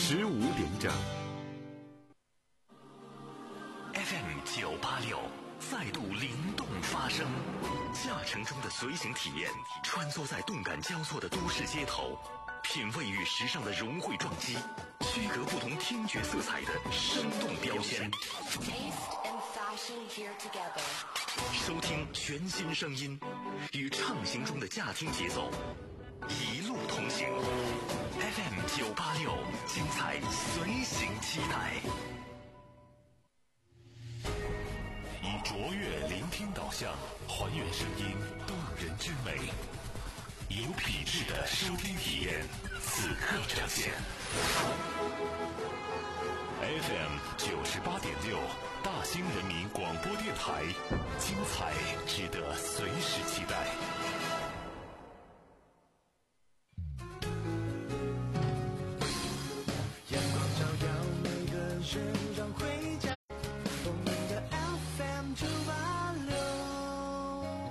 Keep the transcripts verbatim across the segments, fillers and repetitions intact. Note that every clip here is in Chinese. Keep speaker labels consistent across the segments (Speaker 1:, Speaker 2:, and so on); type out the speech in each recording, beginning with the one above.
Speaker 1: 十五点整。
Speaker 2: F M 九八六再度灵动发声，驾乘中的随行体验，穿梭在动感交错的都市街头，品味与时尚的融汇撞击，区隔不同听觉色彩的生动标签。收听全新声音，与畅行中的驾听节奏，一路同行。F M 九八六，精彩随行期待。以卓越聆听导向，还原声音动人之美，有品质的收听体验，此刻呈现。F M 九十八点六，大兴人民广播电台，精彩值得随时期待。
Speaker 3: 阳光照耀每个人，让回家。同名的 F M 九八六。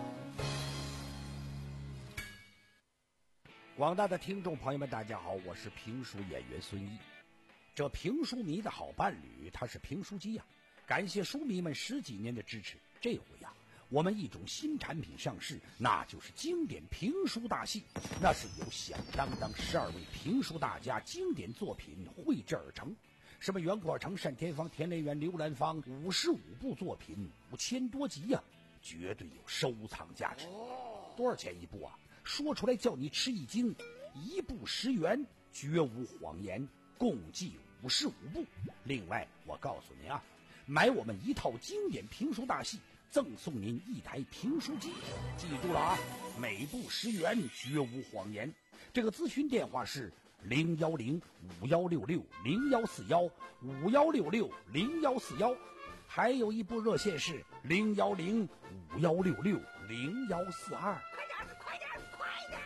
Speaker 4: 广大的听众朋友们，大家好，我是评书演员孙毅。这评书迷的好伴侣，他是评书机呀、啊！感谢书迷们十几年的支持。这回呀、啊，我们一种新产品上市，那就是经典评书大戏。那是由响当当十二位评书大家经典作品绘制而成。什么袁阔成、单田芳、田连元、刘兰芳，五十五部作品，五千多集呀、啊，绝对有收藏价值。多少钱一部啊？说出来叫你吃一惊，一部十元，绝无谎言。共计五十五部。另外我告诉您啊，买我们一套经典评书大戏，赠送您一台评书机。记住了啊，每部十元，绝无谎言。这个咨询电话是零幺零五幺六六零幺四幺五幺六六零幺四幺，还有一部热线是零幺零五幺六六零幺四二。快点快点快点！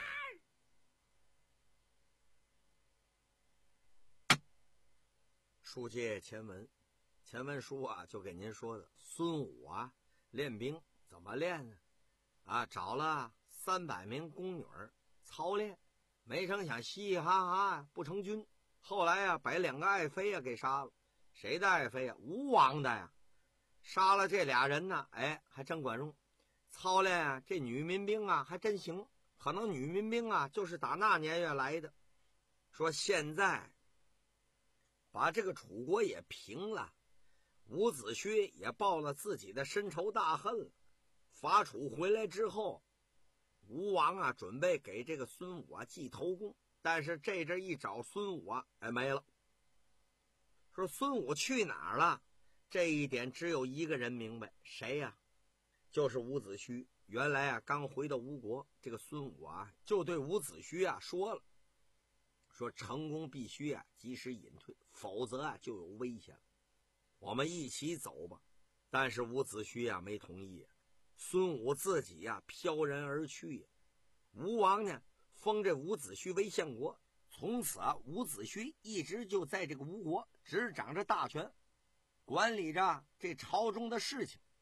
Speaker 5: 书接前文，前文书啊就给您说的孙武啊练兵怎么练呢？啊，找了三百名宫女操练，没成想嘻嘻哈哈不成军。后来啊把两个爱妃啊给杀了。谁的爱妃啊？吴王的呀。杀了这俩人呢，哎，还真管用。操练啊这女民兵啊还真行，可能女民兵啊就是打那年月来的。说现在把这个楚国也平了，伍子胥也报了自己的深仇大恨了。伐楚回来之后，吴王啊准备给这个孙武啊记头功，但是这阵一找孙武啊，哎没了。说孙武去哪儿了？这一点只有一个人明白，谁呀、啊？就是伍子胥。原来啊刚回到吴国，这个孙武啊就对伍子胥啊说了。说成功必须啊及时隐退，否则啊就有危险了。我们一起走吧。但是伍子胥啊没同意、啊、孙武自己啊飘然而去、啊、吴王呢封这伍子胥为相国，从此啊伍子胥一直就在这个吴国执掌着大权，管理着这朝中的事情。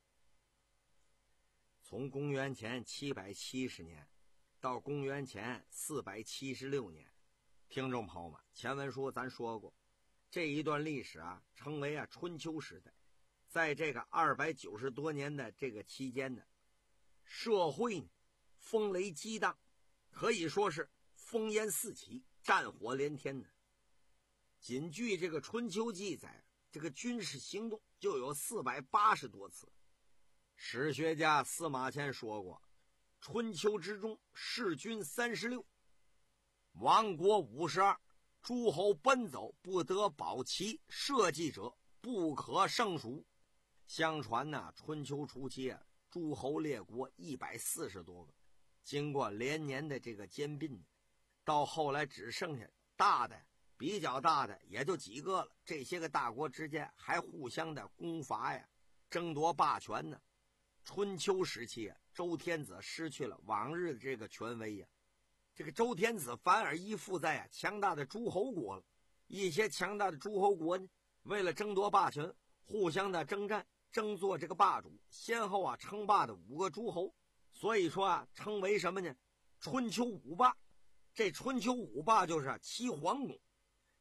Speaker 5: 从公元前七百七十年到公元前四百七十六年，听众朋友们，前文书咱说过，这一段历史啊称为啊春秋时代。在这个二百九十多年的这个期间呢，社会呢风雷激荡，可以说是烽烟四起，战火连天呢。仅据这个春秋记载，这个军事行动就有四百八十多次。史学家司马迁说过，春秋之中弑君三十六，亡国五十二，诸侯奔走，不得保其社稷者不可胜数。相传呢、啊，春秋初期啊，诸侯列国一百四十多个，经过连年的这个兼并，到后来只剩下大的比较大的也就几个了。这些个大国之间还互相的攻伐呀，争夺霸权呢。春秋时期啊，周天子失去了往日的这个权威呀，这个周天子反而依附在啊强大的诸侯国了。一些强大的诸侯国呢，为了争夺霸权，互相的征战，争做这个霸主，先后啊称霸的五个诸侯。所以说啊，称为什么呢？春秋五霸。这春秋五霸就是啊齐桓公，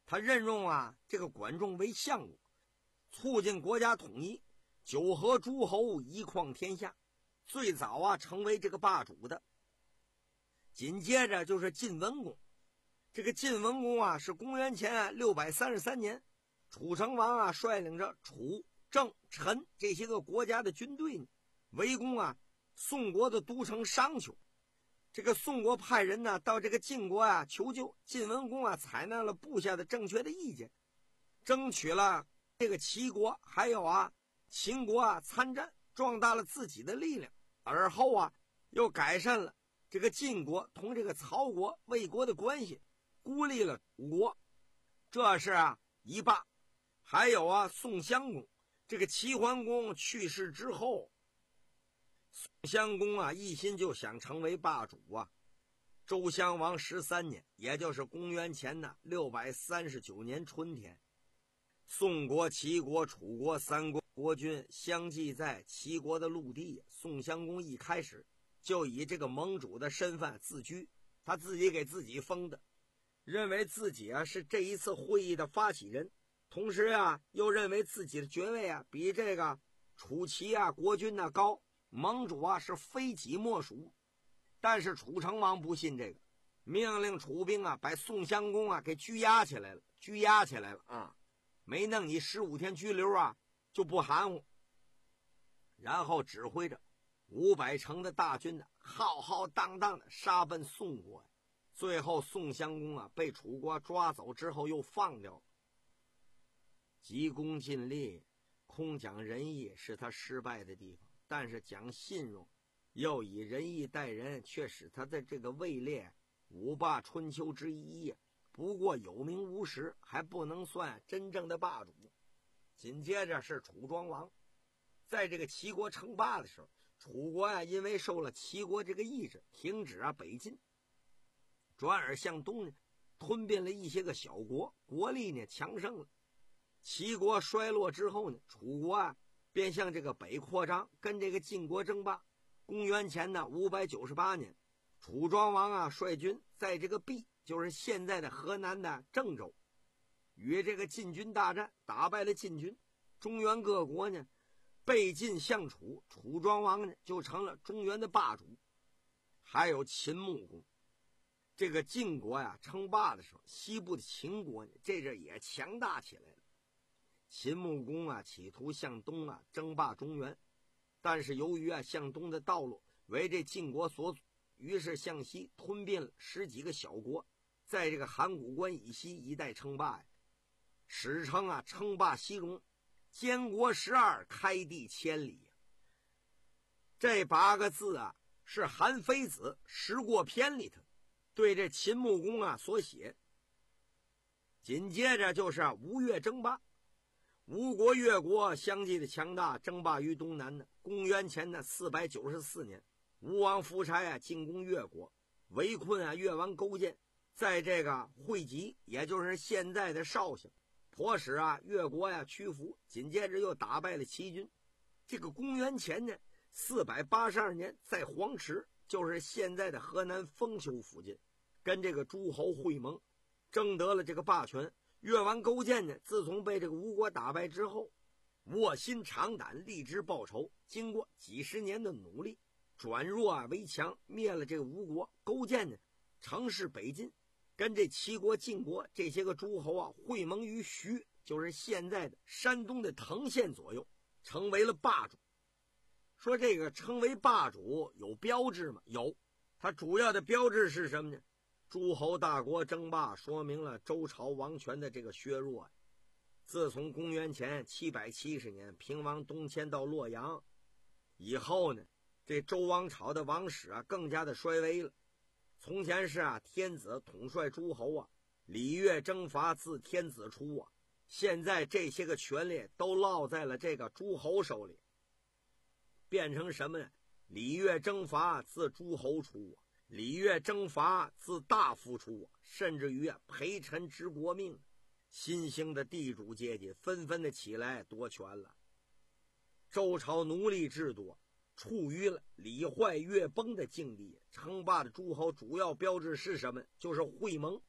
Speaker 5: 他任用啊这个管仲为相国，促进国家统一，九合诸侯，一匡天下，最早啊成为这个霸主的。紧接着就是晋文公，这个晋文公啊是公元前六百三十三年，楚成王啊率领着楚、郑、陈这些个国家的军队呢，围攻啊宋国的都城商丘。这个宋国派人呢到这个晋国啊求救，晋文公啊采纳了部下的正确的意见，争取了这个齐国还有啊秦国啊参战，壮大了自己的力量。而后啊又改善了这个晋国同这个曹国、魏国的关系，孤立了楚国。这是啊一霸。还有啊宋襄公，这个齐桓公去世之后，宋襄公啊一心就想成为霸主啊。周襄王十三年，也就是公元前的六百三十九年春天，宋国、齐国、楚国三国国君相继在齐国的陆地。宋襄公一开始就以这个盟主的身份自居，他自己给自己封的，认为自己啊是这一次会议的发起人，同时啊又认为自己的爵位啊比这个楚齐啊国君呢、啊、高，盟主啊是非己莫属。但是楚成王不信这个，命令楚兵啊把宋襄公啊给拘押起来了，拘押起来了啊，没弄你十五天拘留啊就不含糊。然后指挥着五百乘的大军呢，浩浩荡荡的杀奔宋国。最后宋襄公啊被楚国抓走之后又放掉了。急功近利，空讲仁义是他失败的地方，但是讲信用又以仁义待人，却使他的这个位列五霸春秋之一呀。不过有名无实，还不能算真正的霸主。紧接着是楚庄王，在这个齐国称霸的时候，楚国啊因为受了齐国这个意志，停止啊北进，转而向东呢吞并了一些个小国，国力呢强盛了。齐国衰落之后呢，楚国啊便向这个北扩张，跟这个晋国争霸。公元前的五百九十八年，楚庄王啊率军在这个毕，就是现在的河南的郑州，与这个晋军大战，打败了晋军。中原各国呢背晋向楚，楚庄王呢就成了中原的霸主。还有秦穆公，这个晋国呀称霸的时候，西部的秦国呢这阵也强大起来了。秦穆公啊企图向东啊争霸中原，但是由于啊向东的道路为这晋国所阻，于是向西吞并了十几个小国，在这个函谷关以西一带称霸呀。史称啊称霸西戎，建国十二，开地千里。这八个字啊是韩非子《时过篇》里头对这秦穆公啊所写。紧接着就是啊吴越争霸，吴国越国相继的强大，争霸于东南的。公元前的四百九十四年，吴王夫差啊进攻越国，围困啊越王勾践，在这个会稽，也就是现在的绍兴，迫使啊越国呀屈服。紧接着又打败了齐军。这个公元前呢四百八十二年，在黄池，就是现在的河南封丘附近，跟这个诸侯会盟，争得了这个霸权。越王勾践呢，自从被这个吴国打败之后，卧薪尝胆，立志报仇。经过几十年的努力，转弱啊为强，灭了这个吴国。勾践呢，乘势北进，跟这齐国、晋国这些个诸侯啊会盟于徐，就是现在的山东的滕县左右，成为了霸主。说这个称为霸主有标志吗？有，它主要的标志是什么呢？诸侯大国争霸，说明了周朝王权的这个削弱。自从公元前七百七十年平王东迁到洛阳以后呢，这周王朝的王室啊更加的衰微了。从前是啊天子统帅诸侯啊，礼乐征伐自天子出啊，现在这些个权力都落在了这个诸侯手里，变成什么呢？礼乐征伐自诸侯出啊，礼乐征伐自大夫出啊，甚至于啊陪臣知国命。新兴的地主阶级纷纷的起来夺权了。周朝奴隶制度处于了礼坏乐崩的境地。称霸的诸侯主要标志是什么？就是会盟。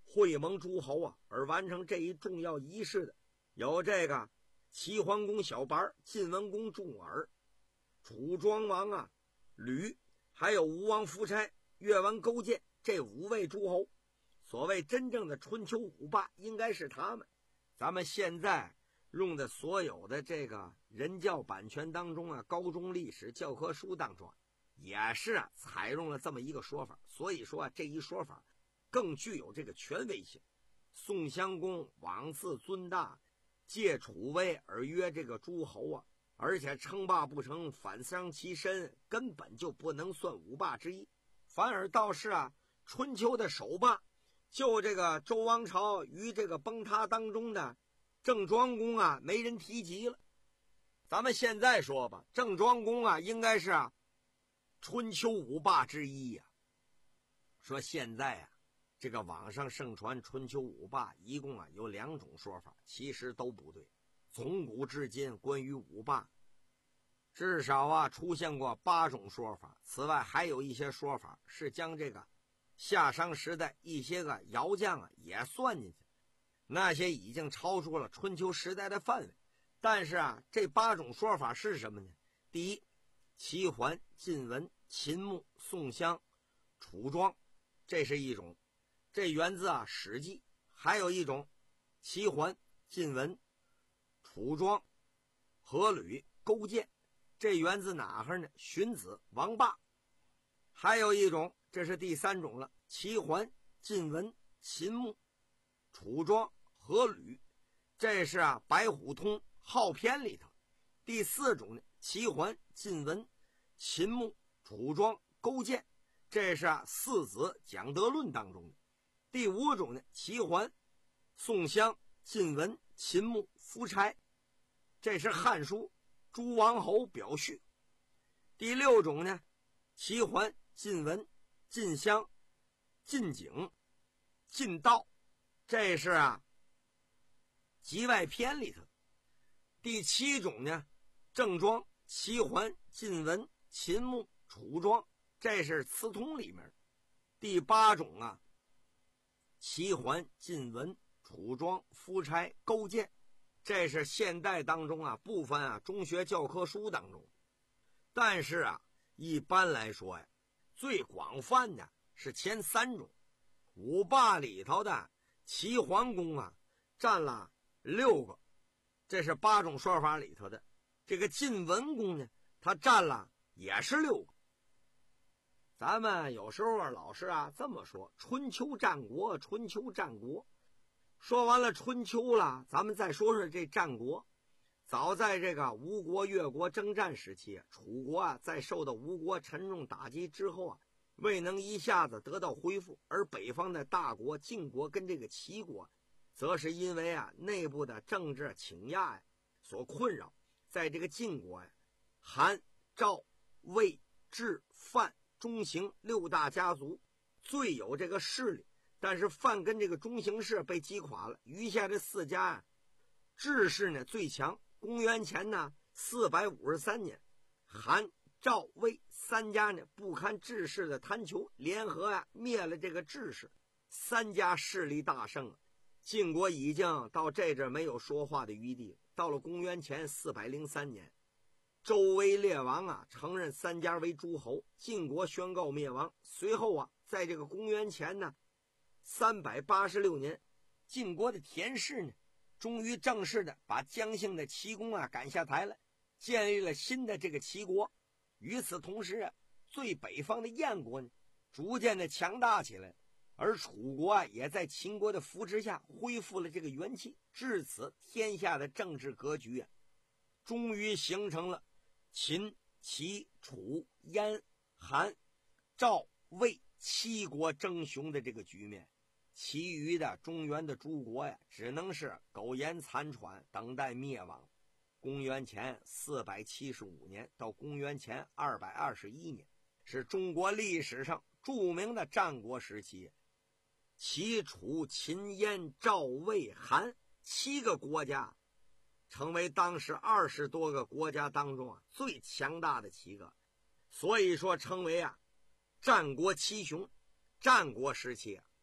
Speaker 5: 会盟诸侯啊而完成这一重要仪式的，有这个齐桓公小白、晋文公重耳、楚庄王啊吕，还有吴王夫差、越王勾践这五位诸侯。所谓真正的春秋五霸应该是他们。咱们现在用的所有的这个人教版权当中啊，高中历史教科书当中也是啊采用了这么一个说法，所以说啊这一说法更具有这个权威性。宋襄公枉自尊大，借楚威而约这个诸侯啊，而且称霸不成，反伤其身，根本就不能算五霸之一。反而倒是啊春秋的首霸，就这个周王朝于这个崩塌当中的郑庄公啊，没人提及了。咱们现在说吧，郑庄公啊，应该是啊春秋五霸之一呀、啊。说现在啊，这个网上盛传春秋五霸一共啊有两种说法，其实都不对。从古至今，关于五霸，至少啊出现过八种说法。此外，还有一些说法是将这个夏商时代一些个窑匠啊也算进去，那些已经超出了春秋时代的范围。但是啊，这八种说法是什么呢？第一，齐桓、晋文、秦穆、宋襄、楚庄，这是一种，这源自啊《史记》。还有一种，齐桓、晋文、楚庄、阖闾、勾践，这源自哪儿呢？荀子、王霸。还有一种，这是第三种了，齐桓、晋文、秦穆、楚庄、阖闾，这是啊白虎通号篇里头。第四种呢，齐桓、晋文、秦穆、楚庄、勾践，这是啊四子讲德论当中的。第五种呢，齐桓、宋襄、晋文、秦穆、夫差，这是汉书诸王侯表序。第六种呢，齐桓、晋文、晋襄、晋景、晋道，这是啊集外篇里头。第七种呢，郑庄、齐桓、晋文、秦穆、楚庄，这是词通里面。第八种啊，齐桓、晋文、楚庄、夫差、勾践，这是现代当中啊部分啊中学教科书当中。但是啊一般来说呀，最广泛的是前三种。五霸里头的齐桓公啊占了六个，这是八种说法里头的。这个晋文公呢，他占了也是六个。咱们有时候啊老是啊这么说，春秋战国，春秋战国。说完了春秋了，咱们再说说这战国。早在这个吴国越国征战时期，楚国啊在受到吴国沉重打击之后啊，未能一下子得到恢复，而北方的大国晋国跟这个齐国则是因为啊内部的政治倾轧呀所困扰。在这个晋国呀，韩、赵、魏、智、范、中行六大家族最有这个势力，但是范跟这个中行氏被击垮了，余下这四家啊，智氏呢最强。公元前呢四百五十三年，韩、赵、魏三家呢不堪智氏的贪求，联合啊灭了这个智氏，三家势力大盛啊。晋国已经到这阵没有说话的余地。到了公元前四百零三年，周威烈王啊承认三家为诸侯，晋国宣告灭亡。随后啊，在这个公元前呢三百八十六年，晋国的田氏呢终于正式的把姜姓的齐公啊赶下台了，建立了新的这个齐国。与此同时啊，最北方的燕国呢逐渐的强大起来，而楚国啊也在秦国的扶持下恢复了这个元气。至此，天下的政治格局啊终于形成了秦、齐、楚、燕、韩、赵、魏七国争雄的这个局面。其余的中原的诸国呀，只能是苟延残喘，等待灭亡。公元前四百七十五年到公元前二百二十一年，是中国历史上著名的战国时期。齐、楚、秦、燕、赵、魏、韩七个国家成为当时二十多个国家当中啊最强大的七个，所以说称为啊战国七雄。战国时期啊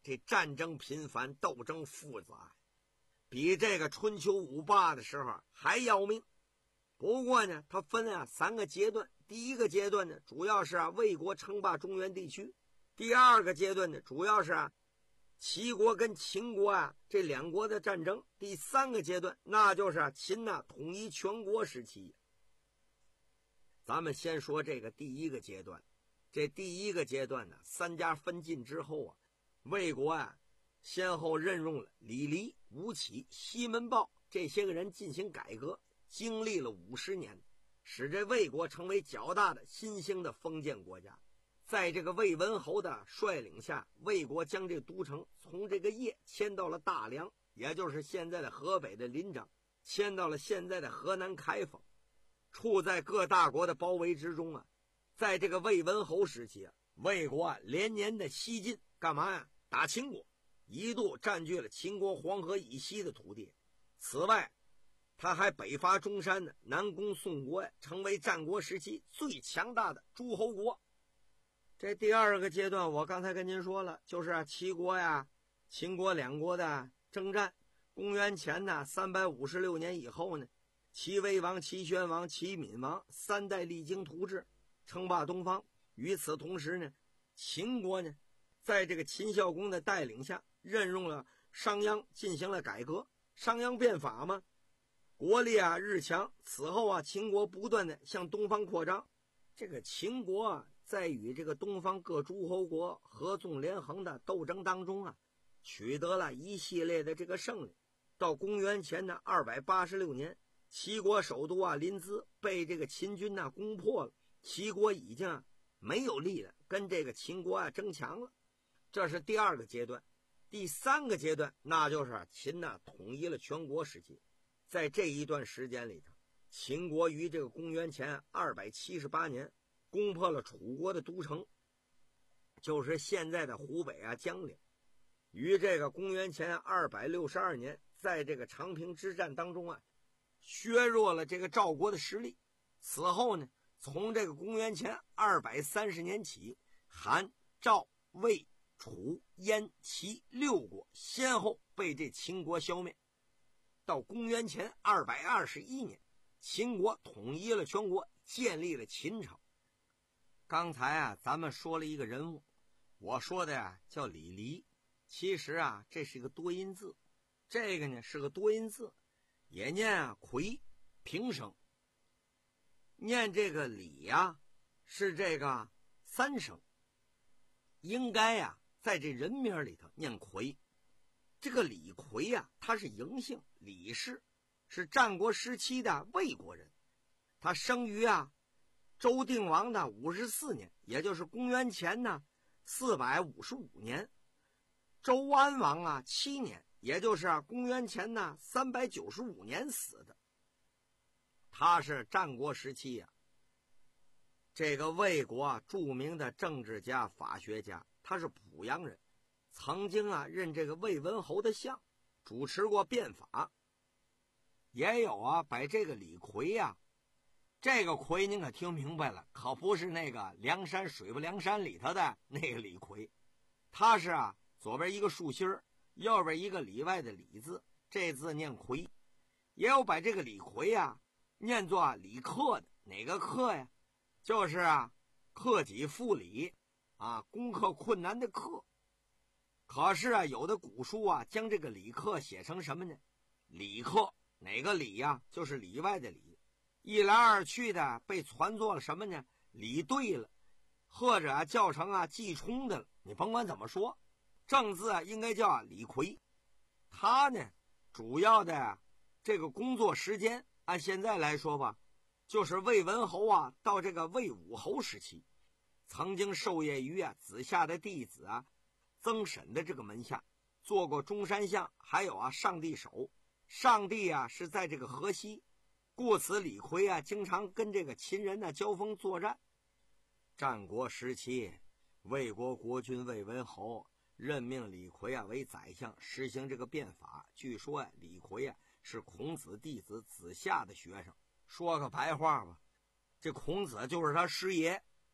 Speaker 5: 这战争频繁，斗争复杂，比这个春秋五霸的时候还要命。不过呢，它分啊三个阶段。第一个阶段呢，主要是啊魏国称霸中原地区；第二个阶段呢，主要是啊齐国跟秦国啊这两国的战争；第三个阶段，那就是啊秦呐、啊、统一全国时期。咱们先说这个第一个阶段。这第一个阶段呢，三家分晋之后啊，魏国啊先后任用了李黎、吴起、西门豹这些个人进行改革，经历了五十年，使这魏国成为较大的新兴的封建国家。在这个魏文侯的率领下，魏国将这都城从这个邺迁到了大梁，也就是现在的河北的临漳，迁到了现在的河南开封，处在各大国的包围之中啊。在这个魏文侯时期啊，魏国啊连年的西进，干嘛呀？打秦国，一度占据了秦国黄河以西的土地。此外，他还北伐中山呢，南攻宋国呀，成为战国时期最强大的诸侯国。这第二个阶段，我刚才跟您说了，就是啊齐国呀、秦国两国的征战。公元前呢三百五十六年以后呢，齐威王、齐宣王、齐闵王三代励精图治，称霸东方。与此同时呢，秦国呢，在这个秦孝公的带领下，任用了商鞅进行了改革。商鞅变法嘛，国力啊日强。此后啊，秦国不断的向东方扩张。这个秦国啊，在与这个东方各诸侯国合纵连横的斗争当中啊，取得了一系列的这个胜利。到公元前的二百八十六年，齐国首都啊临淄被这个秦军呐、啊、攻破了。齐国已经、啊、没有力了，跟这个秦国啊争强了。这是第二个阶段。第三个阶段，那就是、啊、秦呐、啊、统一了全国时期。在这一段时间里头，秦国于这个公元前二百七十八年攻破了楚国的都城，就是现在的湖北啊江陵。于这个公元前二百六十二年，在这个长平之战当中啊，削弱了这个赵国的实力。此后呢，从这个公元前二百三十年起，韩、赵、魏、楚、燕、齐六国先后被这秦国消灭。到公元前二百二十一年，秦国统一了全国，建立了秦朝。刚才啊，咱们说了一个人物，我说的呀叫李黎。其实啊，这是一个多音字，这个呢是个多音字，也念啊魁，平声。念这个李呀、啊，是这个三声，应该呀、啊、在这人名里头念魁。这个李逵呀、啊，他是嬴姓李氏，是战国时期的魏国人。他生于啊周定王的五十四年，也就是公元前呢四百五十五年。周安王啊七年，也就是啊公元前呢三百九十五年死的。他是战国时期呀、啊，这个魏国啊著名的政治家、法学家，他是濮阳人，曾经啊任这个魏文侯的相，主持过变法。也有啊把这个李逵呀、啊，这个逵您可听明白了，可不是那个梁山水泊梁山里头的那个李逵，他是啊左边一个竖心儿，右边一个里外的里字，这字念逵。也有把这个李逵啊念作啊李克的，哪个克呀？就是啊克己复礼啊，攻克困难的克。可是啊有的古书啊将这个李克写成什么呢？李克，哪个李呀、啊？就是里外的里。一来二去的被传作了什么呢？李对了，或者啊叫成啊季冲的了。你甭管怎么说，正字啊应该叫啊李逵。他呢主要的这个工作时间，按现在来说吧，就是魏文侯啊到这个魏武侯时期，曾经授业于啊子夏的弟子啊曾沈的这个门下，做过中山相，还有啊上帝手。上帝啊是在这个河西，故此李逵啊经常跟这个秦人呢交锋作战。战国时期，魏国国君魏文侯任命李逵啊为宰相，实行这个变法。据说呀、啊，李逵啊是孔子弟子子夏的学生。说个白话吧，这孔子就是他师爷。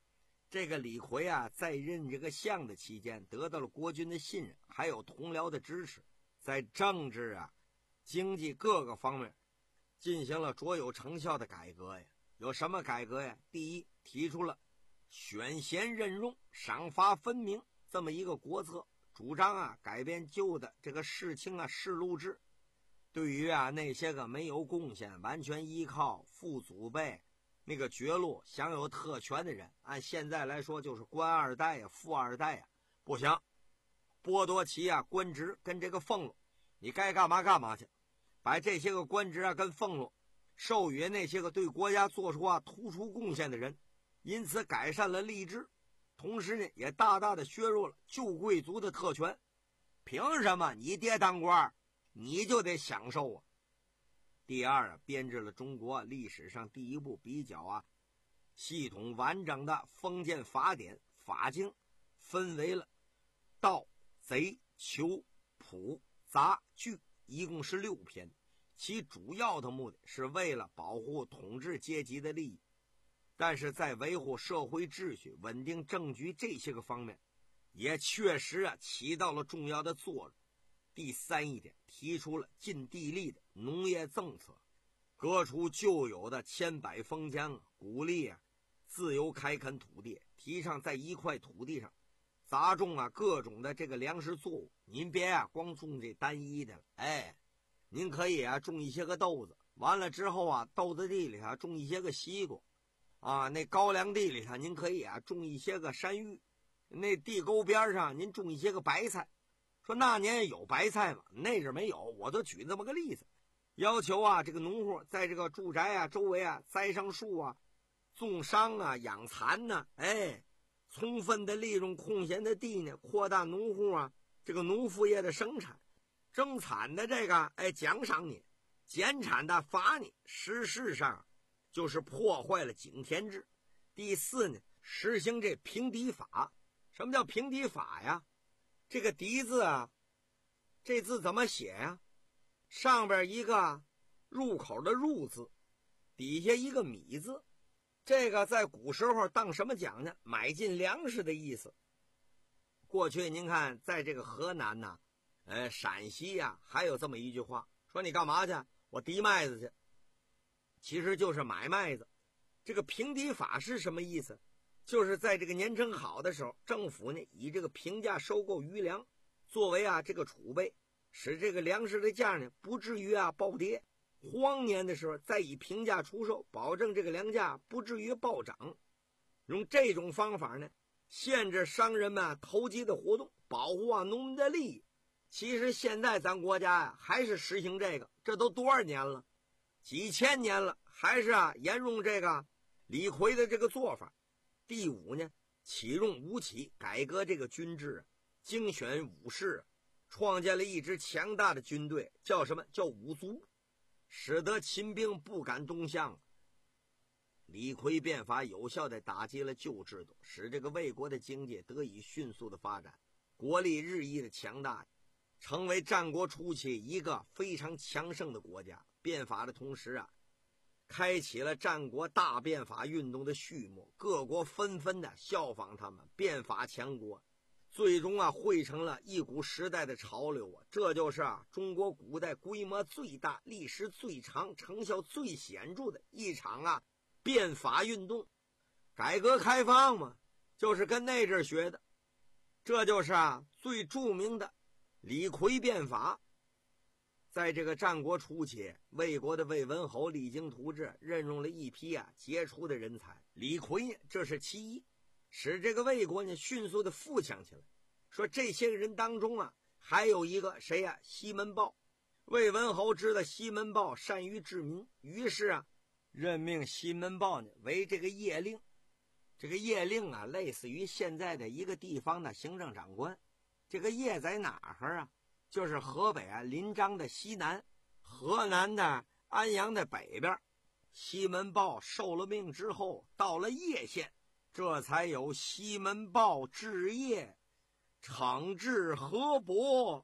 Speaker 5: 这个李逵啊，在任这个相的期间，得到了国君的信任，还有同僚的支持，在政治啊、经济各个方面进行了卓有成效的改革呀。有什么改革呀？第一，提出了选贤任用、赏罚分明这么一个国策，主张啊改变旧的这个世卿啊世禄制，对于啊那些个没有贡献、完全依靠父祖辈那个爵禄享有特权的人，按现在来说就是官二代呀、富二代呀，不行，剥夺其啊官职跟这个俸禄，你该干嘛干嘛去，把这些个官职啊跟俸禄授予那些个对国家做出啊突出贡献的人，因此改善了吏治，同时呢也大大的削弱了旧贵族的特权。凭什么你爹当官你就得享受啊？第二啊，编制了中国历史上第一部比较啊系统完整的封建法典法经，分为了盗、贼、囚、捕、杂、据，一共是六篇。其主要的目的是为了保护统治阶级的利益，但是在维护社会秩序、稳定政局这些个方面，也确实啊起到了重要的作用。第三一点，提出了禁地利的农业政策，革除旧有的千百封疆啊，鼓励啊自由开垦土地，提倡在一块土地上杂种啊各种的这个粮食作物。您别啊光种这单一的了，哎，您可以啊种一些个豆子，完了之后啊豆子地里头种一些个西瓜啊，那高粱地里头您可以啊种一些个山芋，那地沟边上您种一些个白菜。说那年有白菜吗？那阵没有，我就举这么个例子。要求啊这个农户在这个住宅啊周围啊栽上树啊，种桑啊，养蚕呢，哎，充分的利用空闲的地呢，扩大农户啊这个农副业的生产。增产的这个哎奖赏你，减产的罚你，事实上就是破坏了井田制。第四呢，实行这平敌法。什么叫平敌法呀？这个敌字啊，这字怎么写呀？上边一个入口的入字，底下一个米字，这个在古时候当什么讲呢？买进粮食的意思。过去您看在这个河南呢、啊呃，陕西呀、啊，还有这么一句话，说你干嘛去？我敌麦子去，其实就是买麦子。这个平敌法是什么意思？就是在这个年成好的时候，政府呢以这个平价收购余粮，作为啊这个储备，使这个粮食的价呢不至于啊暴跌。荒年的时候再以平价出售，保证这个粮价不至于暴涨。用这种方法呢，限制商人们、啊、投机的活动，保护啊农民的利益。其实现在咱国家呀、啊、还是实行这个，这都多少年了，几千年了，还是啊沿用这个李逵的这个做法。第五呢，启用武起，改革这个军制，精选武士，创建了一支强大的军队，叫什么？叫五族，使得秦兵不敢东向。李逵变法有效地打击了旧制度，使这个魏国的经济得以迅速的发展，国力日益的强大，成为战国初期一个非常强盛的国家。变法的同时啊，开启了战国大变法运动的序幕，各国纷纷的效仿他们，变法强国，最终啊汇成了一股时代的潮流啊！这就是啊中国古代规模最大、历时最长、成效最显著的一场啊变法运动。改革开放嘛，就是跟那阵学的，这就是啊最著名的李逵变法。在这个战国初期，魏国的魏文侯励精图治，任用了一批啊杰出的人才。李逵呢，这是其一，使这个魏国呢迅速的富强起来。说这些人当中啊，还有一个谁呀、啊？西门豹。魏文侯知道西门豹善于治民，于是啊，任命西门豹呢为这个邺令。这个邺令啊，类似于现在的一个地方的行政长官。这个邺在哪儿啊？就是河北啊临漳的西南，河南的安阳的北边。西门豹受了命之后，到了邺县，这才有西门豹治邺，惩治河伯，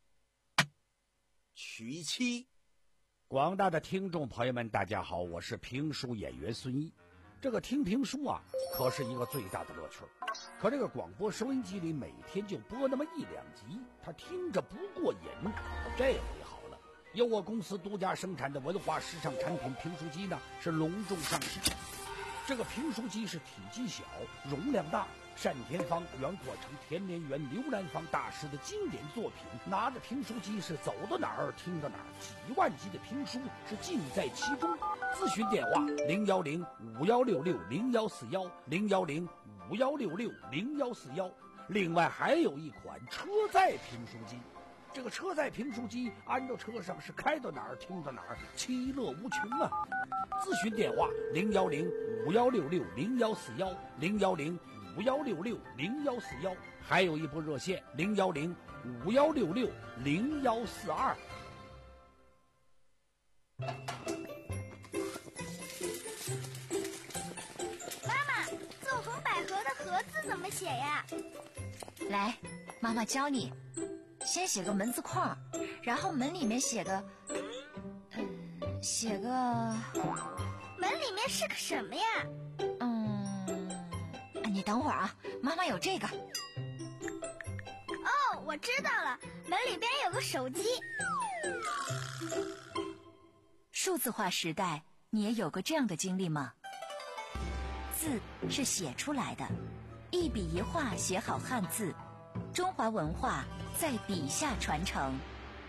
Speaker 5: 娶妻。
Speaker 4: 广大的听众朋友们，大家好，我是评书演员孙一。 这个听评书啊，可是一个最大的乐趣。可这个广播收音机里每天就播那么一两集，他听着不过瘾。这回好了，由我公司独家生产的文化时尚产品评书机呢，是隆重上市。这个评书机是体积小、容量大，单田芳、袁阔成、田连元、刘兰芳大师的经典作品。拿着评书机是走到哪儿听到哪儿，几万集的评书是尽在其中。咨询电话零幺零五幺六六零幺四幺零幺零五幺六六零幺四幺。另外还有一款车载评书机，这个车载评书机安到车上是开到哪儿听到哪儿，其乐无穷啊！咨询电话零幺零五幺六六零幺四幺零幺零五幺六六零幺四幺，还有一部热线零幺零五幺六六零幺四二。
Speaker 1: 妈妈，纵横捭阖的阖字怎么写呀？
Speaker 6: 来，妈妈教你。先写个门字框，然后门里面写个，嗯，写个，
Speaker 1: 门里面是个什么呀？
Speaker 6: 嗯，你等会儿啊，妈妈有这个。
Speaker 1: 哦，我知道了，门里边有个手机。
Speaker 6: 数字化时代，你也有过这样的经历吗？字是写出来的，一笔一画写好汉字，中华文化在笔下传承。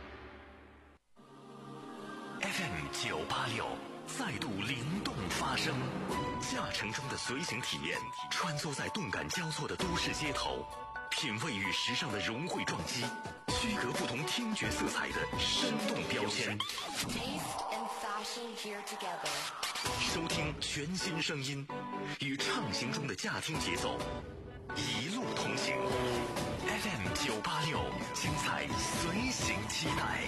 Speaker 2: F M 九八六再度灵动发声，驾乘中的随行体验，穿梭在动感交错的都市街头，品味与时尚的融汇撞击，区隔不同听觉色彩的生动标签。收听全新声音，与畅行中的驾听节奏，一路同行。F M 九八六，精彩随行期待。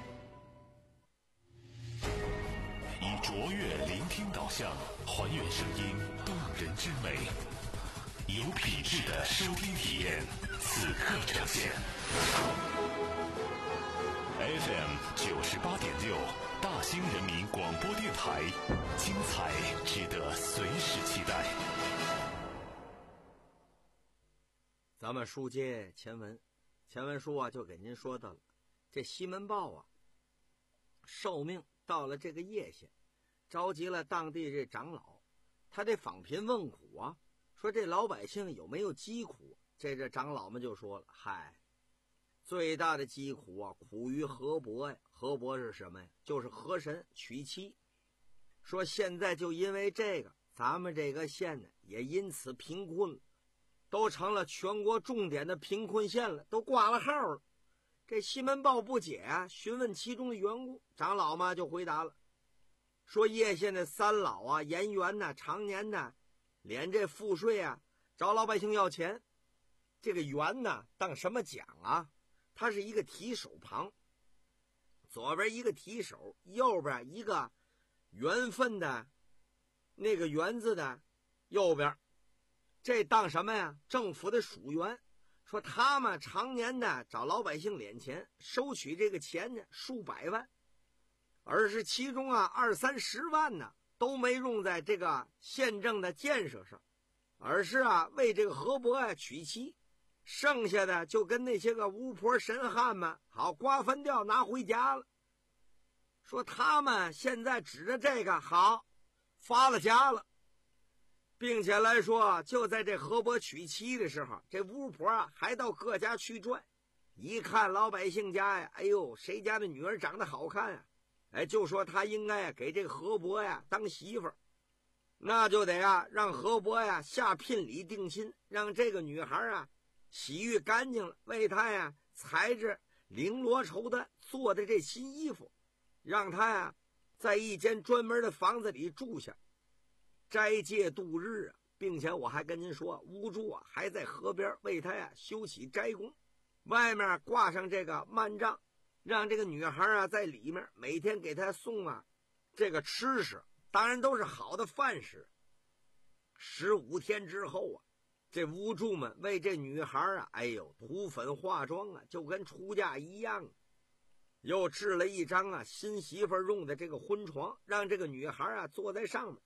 Speaker 2: 以卓越聆听导向，还原声音动人之美，有品质的收听体验，此刻呈现。F M 九十八点六，大兴人民广播电台，精彩值得随时期待。
Speaker 5: 咱们书接前文，前文书啊就给您说到了，这西门豹啊，受命到了这个叶县，召集了当地这长老，他得访贫问苦啊，说这老百姓有没有疾苦？这这长老们就说了，嗨，最大的疾苦啊，苦于河伯呀。河伯是什么呀？就是河神娶妻。说现在就因为这个，咱们这个县呢也因此贫困了，都成了全国重点的贫困县了，都挂了号了。这西门豹不解啊，询问其中的缘故，长老嘛就回答了，说叶县的三老啊、盐员呐，常年呢连这赋税啊，找老百姓要钱。这个员呢，当什么讲啊？它是一个提手旁，左边一个提手，右边一个缘分的那个园字的右边，这当什么呀？政府的属员。说他们常年的找老百姓敛钱，收取这个钱呢数百万，而是其中啊二三十万呢都没用在这个县政的建设上，而是啊为这个河伯啊娶妻，剩下的就跟那些个巫婆神汉们好瓜分掉拿回家了。说他们现在指着这个好发了家了，并且来说，就在这河伯娶妻的时候，这巫婆啊还到各家去转，一看老百姓家呀，哎呦，谁家的女儿长得好看啊，哎，就说他应该给这个河伯呀当媳妇儿，那就得啊让河伯呀下聘礼定亲，让这个女孩啊洗浴干净了，为她呀裁制绫罗绸的做的这新衣服，让她呀在一间专门的房子里住下。斋戒度日啊，并且我还跟您说，巫祝啊还在河边为他呀修起斋宫，外面挂上这个幔帐，让这个女孩啊在里面每天给他送啊这个吃食，当然都是好的饭食。十五天之后啊，这巫祝们为这女孩啊，哎呦，涂粉化妆啊，就跟出嫁一样，又制了一张啊新媳妇用的这个婚床，让这个女孩啊坐在上面。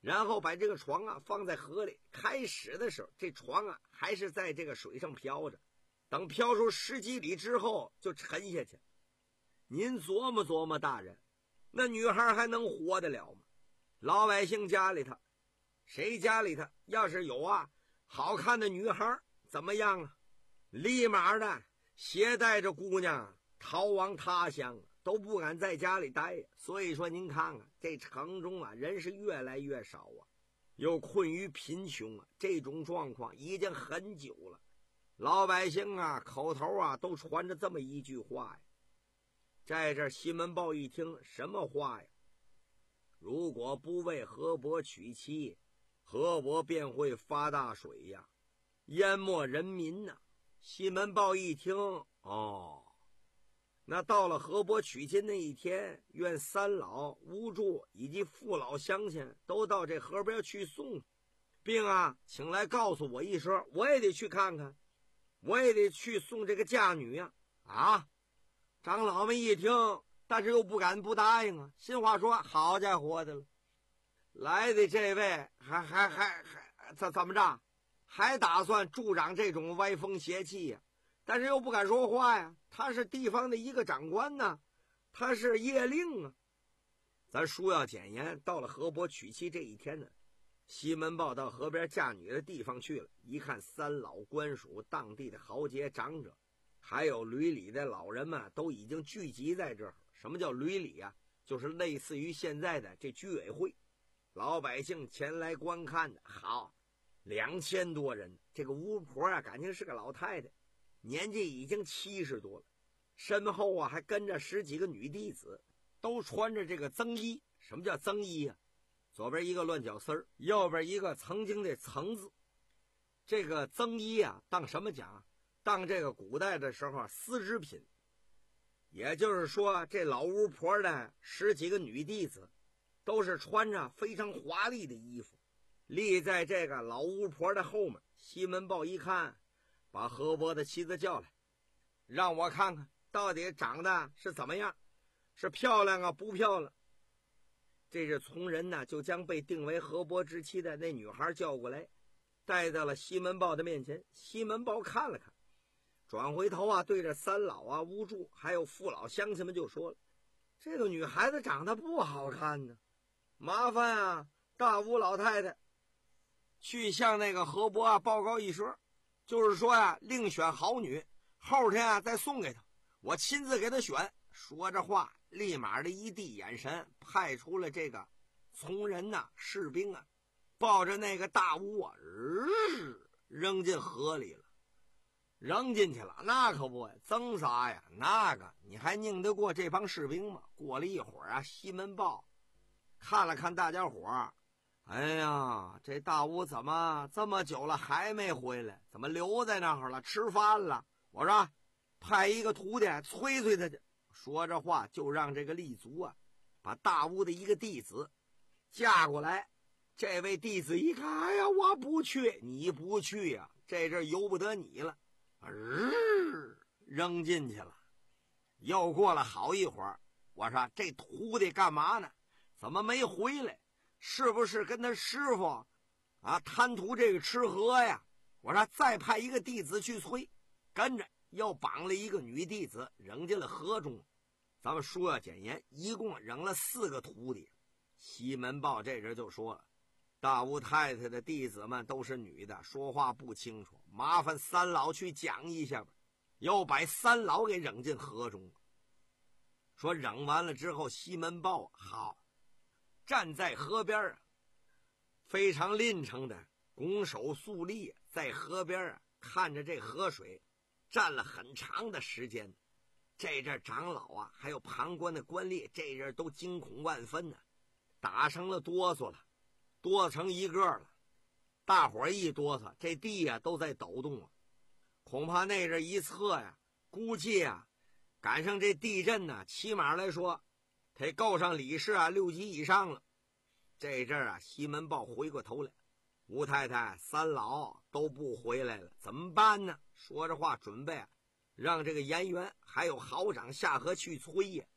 Speaker 5: 然后把这个床啊放在河里。开始的时候，这床啊还是在这个水上飘着，等飘出十几里之后就沉下去。您琢磨琢磨，大人，那女孩还能活得了吗？老百姓家里头，谁家里头要是有啊好看的女孩，怎么样啊？立马的携带着姑娘逃亡他乡，都不敢在家里待。所以说您看看这城中啊人是越来越少啊，又困于贫穷啊，这种状况已经很久了。老百姓啊口头啊都传着这么一句话呀。在这西门豹一听，什么话呀？如果不为河伯娶妻，河伯便会发大水呀，淹没人民呐、啊。西门豹一听，哦，那到了河伯娶亲那一天，愿三老无助以及父老乡亲都到这河边去送，并啊请来告诉我一声，我也得去看看，我也得去送这个嫁女呀、啊！啊，长老们一听，但是又不敢不答应啊，心话说：好家伙的了，来的这位还还还还怎怎么着？还打算助长这种歪风邪气呀、啊？但是又不敢说话呀。他是地方的一个长官呢，他是业令啊。咱书要简言，到了河伯娶妻这一天呢，西门豹到河边嫁女的地方去了。一看三老官属、当地的豪杰长者，还有闾里的老人们都已经聚集在这儿。什么叫闾里啊？就是类似于现在的这居委会，老百姓前来观看的。好，两千多人。这个巫婆啊，感情是个老太太，年纪已经七十多了，身后啊还跟着十几个女弟子，都穿着这个僧衣。什么叫僧衣啊？左边一个乱脚丝儿，右边一个曾经的曾字。这个僧衣啊，当什么讲？当这个古代的时候啊，丝织品。也就是说，这老巫婆的十几个女弟子，都是穿着非常华丽的衣服，立在这个老巫婆的后面。西门豹一看，把河伯的妻子叫来，让我看看到底长得是怎么样，是漂亮啊不漂亮。这是从人呢，就将被定为河伯之妻的那女孩叫过来，带到了西门豹的面前。西门豹看了看，转回头啊，对着三老啊、巫祝还有父老乡亲们就说了：这个女孩子长得不好看呢，麻烦啊大巫老太太去向那个河伯啊报告一声，就是说呀、啊，另选好女，后天啊再送给他，我亲自给他选。说着话，立马的一递眼神，派出了这个从人呐、啊、士兵啊，抱着那个大巫啊、呃，扔进河里了。扔进去了，那可不增啥呀？那个你还拧得过这帮士兵吗？过了一会儿啊，西门豹看了看大家伙儿，哎呀，这大巫怎么这么久了还没回来？怎么留在那儿了？吃饭了？我说派一个徒弟催催他去。说着话，就让这个立足啊，把大巫的一个弟子架过来。这位弟子一看，哎呀，我不去，你不去呀、啊，这阵由不得你了。日扔进去了。又过了好一会儿，我说这徒弟干嘛呢？怎么没回来？是不是跟他师傅啊贪图这个吃喝呀？我说再派一个弟子去催，跟着又绑了一个女弟子扔进了河中。咱们书要简言，一共扔了四个徒弟。西门豹这人就说了，大巫太太的弟子们都是女的，说话不清楚，麻烦三老去讲一下吧。又把三老给扔进河中。说扔完了之后，西门豹好站在河边啊，非常吝诚的拱手肃立，在河边啊看着这河水，站了很长的时间。这阵长老啊还有旁观的官吏，这阵都惊恐万分呢、啊，打成了哆嗦了，哆成一个了。大伙儿一哆嗦，这地啊都在抖动啊，恐怕那阵一测呀，估计啊赶上这地震呢，起码来说得够上李氏啊六级以上了。这阵啊西门豹回过头来，吴太太三老都不回来了，怎么办呢？说着话准备啊让这个严元还有豪长下河去催呀。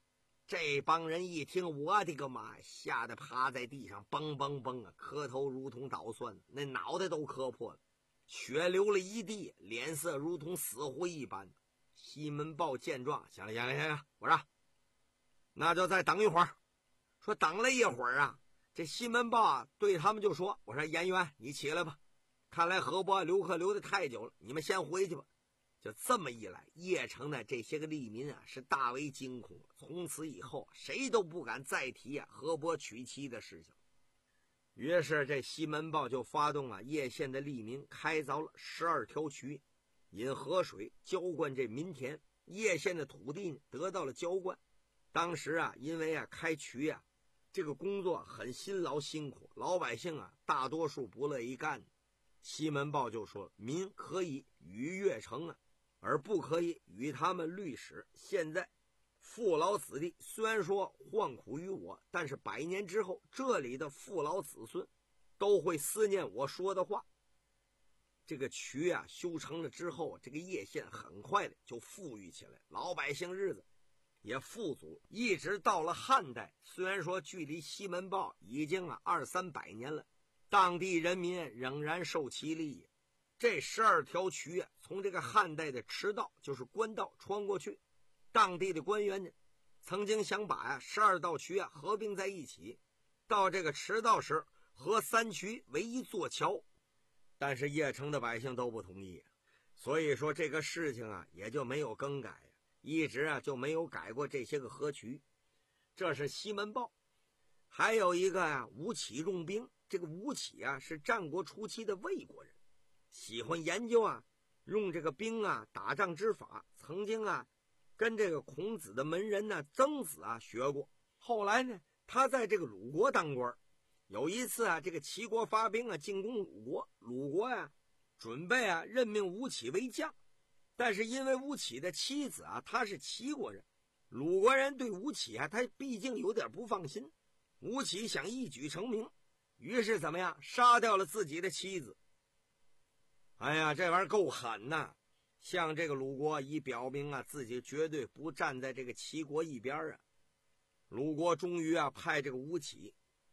Speaker 5: 这帮人一听，我的个妈呀，吓得趴在地上蹦蹦蹦啊，磕头如同捣蒜，那脑袋都磕破了，血流了一地，脸色如同死灰一般。西门豹见状，行了行了行了，我说那就再等一会儿。说等了一会儿啊，这西门豹啊对他们就说，我说严元你起来吧，看来河伯留客留得太久了，你们先回去吧。就这么一来，邺城的这些个吏民啊是大为惊恐，从此以后谁都不敢再提啊河伯娶妻的事情。于是这西门豹就发动了邺县的吏民，开凿了十二条渠，引河水浇灌这民田，邺县的土地得到了浇灌。当时啊因为啊开渠啊这个工作很辛劳辛苦，老百姓啊大多数不乐意干。西门豹就说，民可以与邺城啊，而不可以与他们律使。现在父老子弟虽然说患苦于我，但是百年之后，这里的父老子孙都会思念我说的话。这个渠啊修成了之后，这个邺县很快的就富裕起来，老百姓日子也富足，一直到了汉代，虽然说距离西门豹已经啊二三百年了，当地人民仍然受其利。这十二条渠啊，从这个汉代的池道，就是官道穿过去。当地的官员呢，曾经想把啊十二道渠啊合并在一起，到这个池道时合三渠为一座桥，但是邺城的百姓都不同意，所以说这个事情啊也就没有更改，一直啊就没有改过这些个河渠。这是西门豹。还有一个啊吴起用兵，这个吴起啊是战国初期的魏国人，喜欢研究啊用这个兵啊打仗之法，曾经啊跟这个孔子的门人呢曾子啊学过。后来呢他在这个鲁国当官，有一次啊这个齐国发兵啊进攻鲁国，鲁国啊准备啊任命吴起为将，但是因为吴起的妻子啊他是齐国人，鲁国人对吴起啊他毕竟有点不放心，吴起想一举成名，于是怎么样杀掉了自己的妻子。哎呀，这玩意儿够狠呐！向这个鲁国以表明啊自己绝对不站在这个齐国一边啊。鲁国终于啊派这个吴起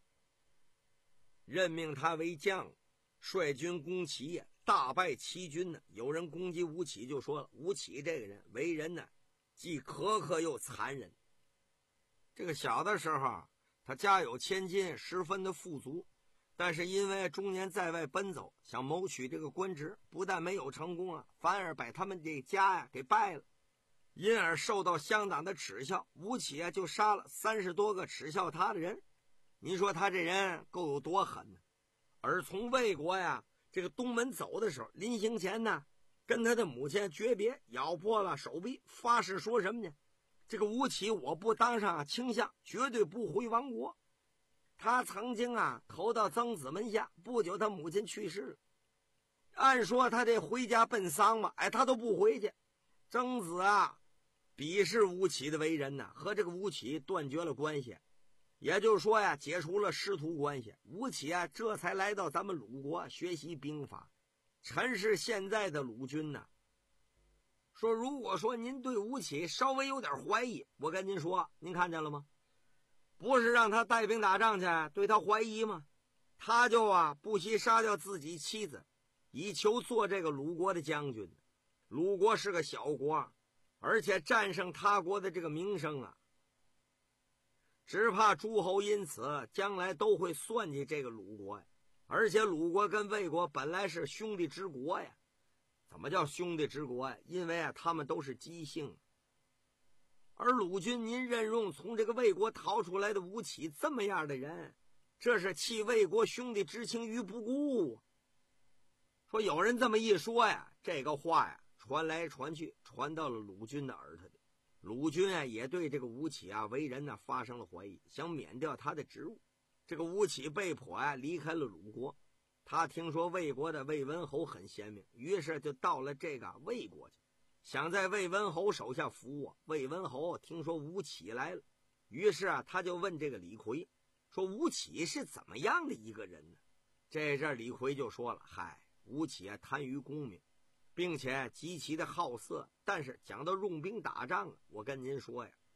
Speaker 5: 任命他为将，率军攻齐，大败齐军呢。有人攻击吴起就说了，吴起这个人为人呢既苛刻又残忍。这个小的时候他家有千金，十分的富足，但是因为中年在外奔走，想谋取这个官职，不但没有成功啊，反而把他们这家呀给败了，因而受到乡党的耻笑。吴起啊就杀了三十多个耻笑他的人，你说他这人够有多狠呢？而从魏国呀这个东门走的时候，临行前呢跟他的母亲诀别，咬破了手臂，发誓说什么呢？这个吴起我不当上卿相，绝对不回王国。他曾经啊投到曾子门下，不久他母亲去世了，按说他得回家奔丧嘛，哎，他都不回去。曾子啊鄙视吴起的为人呢，和这个吴起断绝了关系，也就是说呀解除了师徒关系。吴起啊这才来到咱们鲁国学习兵法，陈氏现在的鲁军呢说，如果说您对吴起稍微有点怀疑，我跟您说，您看见了吗？不是让他带兵打仗去，对他怀疑吗？他就啊不惜杀掉自己妻子，以求做这个鲁国的将军。鲁国是个小国，而且战胜他国的这个名声啊，只怕诸侯因此将来都会算计这个鲁国呀。而且鲁国跟魏国本来是兄弟之国呀。怎么叫兄弟之国呀？因为啊他们都是姬姓。而鲁军您任用从这个魏国逃出来的吴起这么样的人，这是弃魏国兄弟之情于不顾。说有人这么一说呀，这个话呀传来传去，传到了鲁军的耳朵里。鲁军啊也对这个吴起啊为人呢发生了怀疑，想免掉他的职务。这个吴起被迫啊离开了鲁国，他听说魏国的魏文侯很贤明，于是就到了这个魏国去，想在魏文侯手下服务。魏文侯听说吴起来了，于是啊他就问这个李逵说，吴起是怎么样的一个人呢？这阵李逵就说了，嗨，吴起啊贪于功名，并且极其的好色，但是讲到用兵打仗啊，我跟您说呀，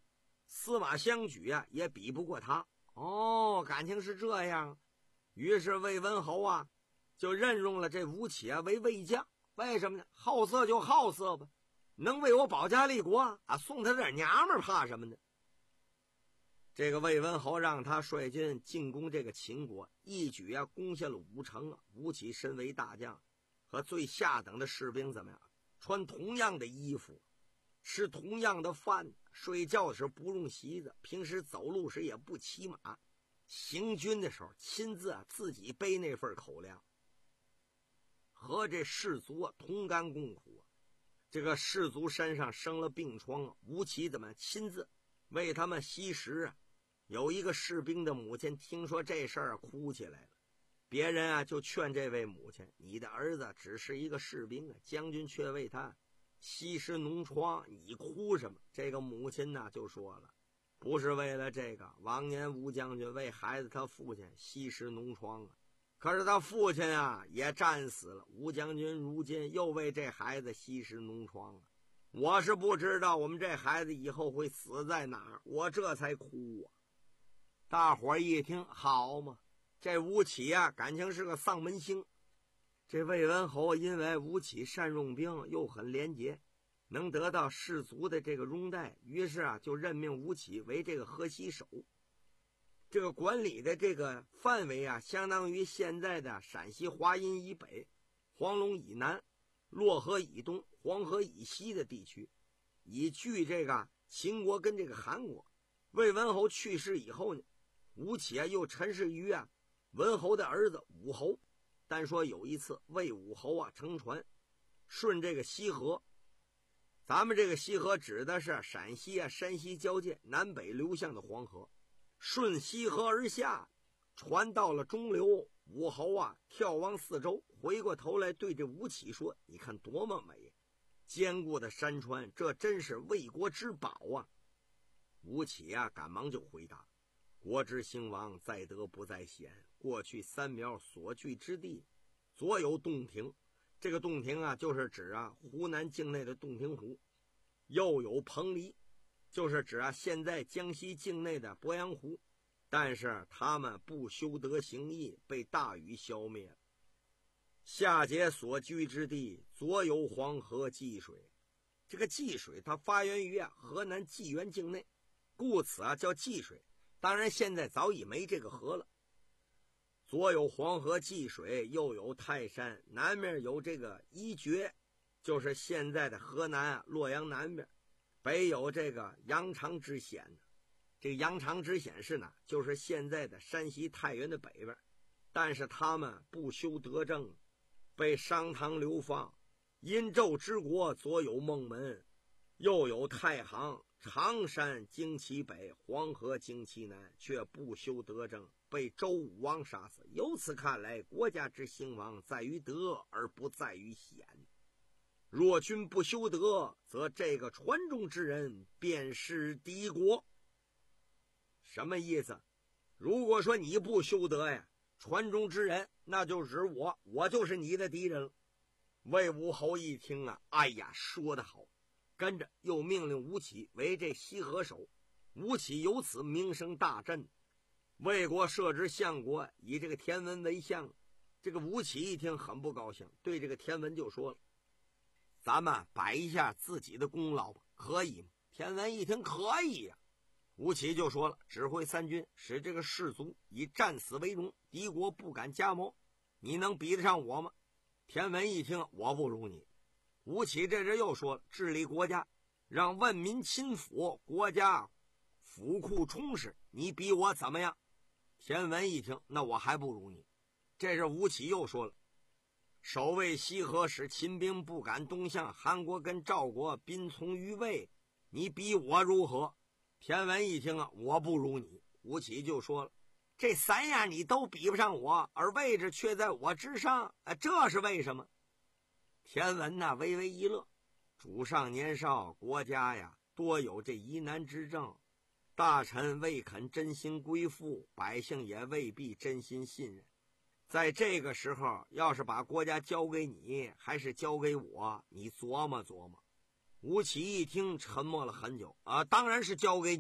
Speaker 5: 司马相举啊也比不过他。哦，感情是这样。于是魏文侯啊就任用了这吴起啊为魏将。为什么呢？好色就好色吧，能为我保家立国啊，送他点娘们怕什么呢？这个魏文侯让他率军进攻这个秦国，一举啊攻下了五城啊。吴起身为大将，和最下等的士兵怎么样？穿同样的衣服，吃同样的饭，睡觉时不用席子，平时走路时也不骑马，行军的时候亲自啊自己背那份口粮，和这士卒啊同甘共苦。这个士卒身上生了病疮，吴起怎么亲自为他们吸食啊？有一个士兵的母亲听说这事儿哭起来了，别人啊就劝这位母亲，你的儿子只是一个士兵啊，将军却为他吸食脓疮，你哭什么？这个母亲呢就说了，不是为了这个，往年吴将军为孩子他父亲吸食脓疮啊，可是他父亲啊也战死了，吴将军如今又为这孩子吸食脓疮啊，我是不知道我们这孩子以后会死在哪儿，我这才哭啊。大伙儿一听，好嘛，这吴起啊感情是个丧门星。这魏文侯因为吴起善用兵，又很廉洁，能得到士卒的这个拥戴，于是啊就任命吴起为这个河西守。这个管理的这个范围啊，相当于现在的陕西华阴以北、黄龙以南、洛河以东、黄河以西的地区，以据这个秦国跟这个韩国。魏文侯去世以后呢，吴起啊又陈氏于啊文侯的儿子武侯。但说有一次魏武侯啊乘船顺这个西河，咱们这个西河指的是陕西啊山西交界南北流向的黄河，顺西河而下，船到了中流，武侯啊眺望四周，回过头来对这吴起说，你看多么美，坚固的山川，这真是魏国之宝啊。吴起啊赶忙就回答，国之兴亡，在德不在险。过去三苗所据之地，左有洞庭，这个洞庭啊，就是指啊湖南境内的洞庭湖；右有彭蠡，就是指啊现在江西境内的鄱阳湖。但是他们不修德行义，被大禹消灭了。夏桀所居之地，左有黄河济水，这个济水它发源于啊河南济源境内，故此啊叫济水。当然现在早已没这个河了。左有黄河济水，右有泰山，南面有这个伊觉，就是现在的河南啊洛阳南边，北有这个羊肠之险。这个羊肠之险是哪？就是现在的山西太原的北边。但是他们不修德政，被商汤流放。殷纣之国，左有孟门，右有太行，常山经其北，黄河经其南，却不修德政，被周武王杀死。由此看来，国家之兴亡在于德，而不在于险。若君不修德，则这个船中之人便是敌国。什么意思？如果说你不修德呀，船中之人那就指我，我就是你的敌人了。魏武侯一听啊，哎呀，说得好，跟着又命令吴起为这西河守。吴起由此名声大振。魏国设置相国，以这个田文为相。这个吴起一听很不高兴，对这个田文就说了，咱们摆一下自己的功劳吧，可以吗？田文一听可以呀、啊。吴起就说了，指挥三军，使这个士卒以战死为荣，敌国不敢加谋，你能比得上我吗？田文一听，我不如你。吴起这阵又说了，治理国家，让万民亲抚，国家府库充实，你比我怎么样？田文一听，那我还不如你。这是吴起又说了，守卫西河，使秦兵不敢东向，韩国跟赵国宾从于魏，你比我如何？田文一听啊，我不如你。吴起就说了，这三样你都比不上我，而位置却在我之上，啊，这是为什么？田文呐、啊、微微一乐，主上年少，国家呀多有这疑难之政，大臣未肯真心归附，百姓也未必真心信任。在这个时候，要是把国家交给你，还是交给我，你琢磨琢磨。吴起一听，沉默了很久。啊，当然是交给你啊！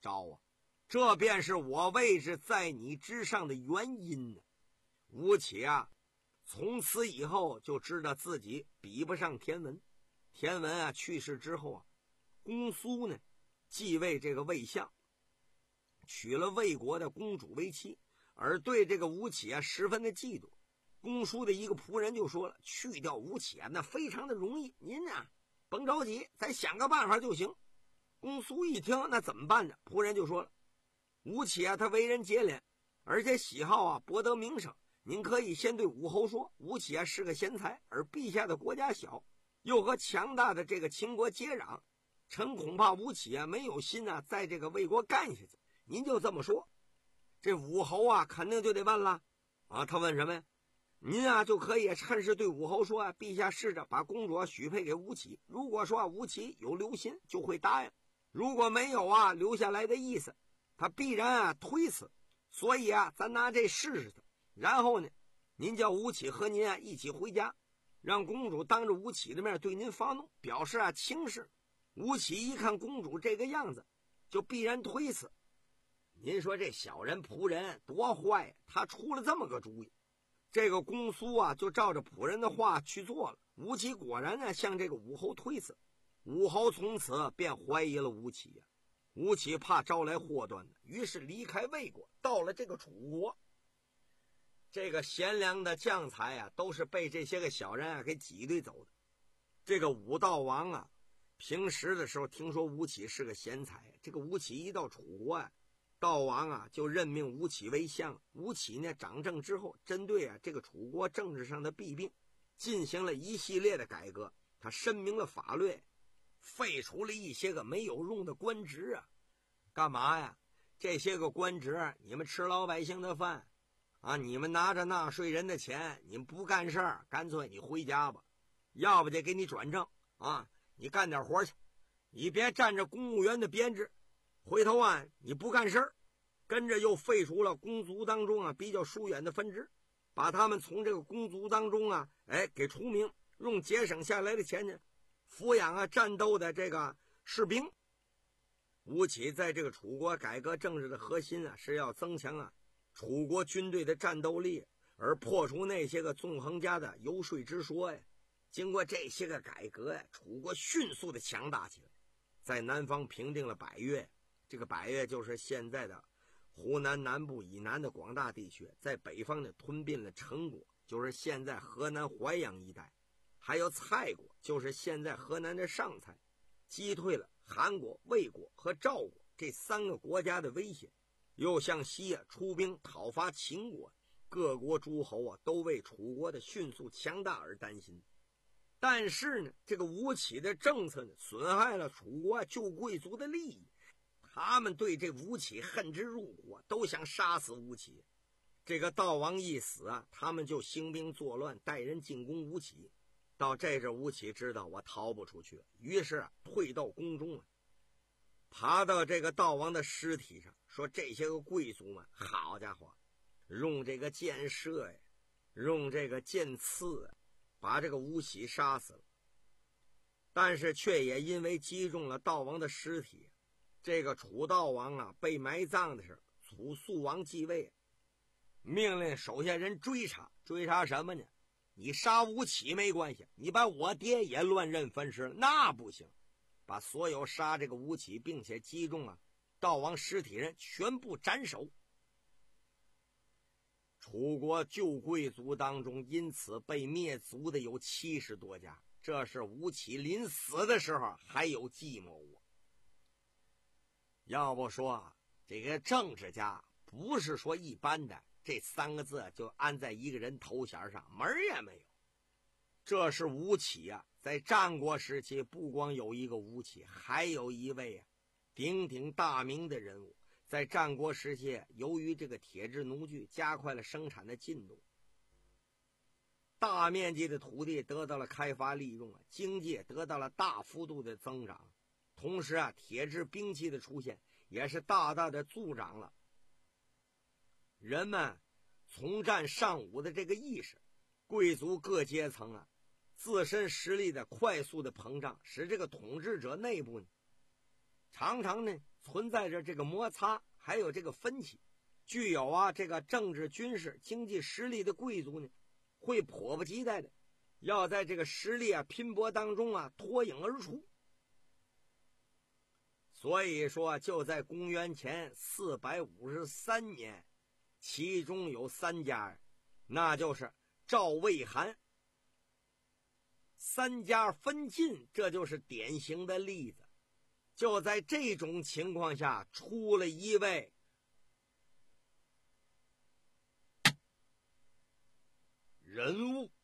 Speaker 5: 招啊，这便是我位置在你之上的原因呢。吴起啊，从此以后就知道自己比不上田文。田文啊去世之后啊，公苏呢继位这个魏相，娶了魏国的公主为妻，而对这个吴起啊十分的嫉妒。公叔的一个仆人就说了，去掉吴起啊那非常的容易，您啊甭着急，咱想个办法就行。公苏一听，那怎么办呢？仆人就说了，吴起啊他为人节俭，而且喜好啊博得名声，您可以先对武侯说，吴起啊是个贤才，而陛下的国家小，又和强大的这个秦国接壤，臣恐怕吴起啊没有心啊在这个魏国干下去。您就这么说，这武侯啊肯定就得问了啊，他问什么呀？您啊就可以趁势对武侯说啊，陛下试着把公主啊许配给吴起，如果说啊吴起有留心就会答应，如果没有啊留下来的意思，他必然啊推辞。所以啊咱拿这试试他，然后呢您叫吴起和您啊一起回家，让公主当着吴起的面对您发怒，表示啊轻视。吴起一看公主这个样子，就必然推辞。您说这小人仆人多坏，他出了这么个主意。这个公苏啊就照着仆人的话去做了，吴起果然呢向这个武侯推辞。武侯从此便怀疑了吴起呀、啊，吴起怕招来祸端呢，于是离开魏国，到了这个楚国。这个贤良的将才啊都是被这些个小人啊给挤兑走的。这个武道王啊平时的时候听说吴起是个贤才，这个吴起一到楚国啊，道王啊就任命吴起为相。吴起呢掌政之后，针对啊这个楚国政治上的弊病进行了一系列的改革。他申明了法律，废除了一些个没有用的官职啊。干嘛呀？这些个官职你们吃老百姓的饭啊，你们拿着纳税人的钱，你们不干事儿，干脆你回家吧，要不得给你转正啊，你干点活去，你别占着公务员的编制，回头啊你不干事儿。跟着又废除了公族当中啊比较疏远的分支，把他们从这个公族当中啊哎给除名，用节省下来的钱呢抚养啊战斗的这个士兵。吴起在这个楚国改革政治的核心啊是要增强啊楚国军队的战斗力，而破除那些个纵横家的游说之说呀。经过这些个改革呀，楚国迅速的强大起来，在南方平定了百越，这个百越就是现在的湖南南部以南的广大地区，在北方呢吞并了陈国，就是现在河南淮阳一带，还有蔡国，就是现在河南的上蔡，击退了韩国、魏国和赵国这三个国家的威胁，又向西啊出兵讨伐秦国。各国诸侯啊都为楚国的迅速强大而担心。但是呢，这个吴起的政策呢损害了楚国旧贵族的利益，他们对这吴起恨之入骨，都想杀死吴起。这个道王一死啊，他们就兴兵作乱，带人进攻吴起。到这阵吴起知道我逃不出去了，于是啊退到宫中啊，爬到这个道王的尸体上，说这些个贵族们，好家伙，用这个箭射呀，用这个箭刺啊，把这个吴起杀死了。但是却也因为击中了道王的尸体，这个楚道王啊被埋葬的时候，楚肃王继位，命令手下人追查，追查什么呢？你杀吴起没关系，你把我爹也乱认分尸了，那不行，把所有杀这个吴起并且击中啊道王尸体人全部斩首。楚国旧贵族当中因此被灭族的有七十多家，这是吴起临死的时候还有寂寞我。要不说这个政治家不是说一般的这三个字就安在一个人头衔上，门儿也没有。这是吴起啊，在战国时期不光有一个吴起，还有一位啊鼎鼎大名的人物。在战国时期，由于这个铁制农具加快了生产的进度，大面积的土地得到了开发利用啊，经济得到了大幅度的增长。同时啊，铁制兵器的出现也是大大的助长了人们从战尚武的这个意识。贵族各阶层啊，自身实力的快速的膨胀，使这个统治者内部呢，常常呢存在着这个摩擦，还有这个分歧。具有啊这个政治、军事、经济实力的贵族呢，会迫不及待的要在这个实力啊拼搏当中啊脱颖而出。所以说，就在公元前四百五十三年，其中有三家，那就是赵、魏、韩三家分晋，这就是典型的例子。就在这种情况下，出了一位人物。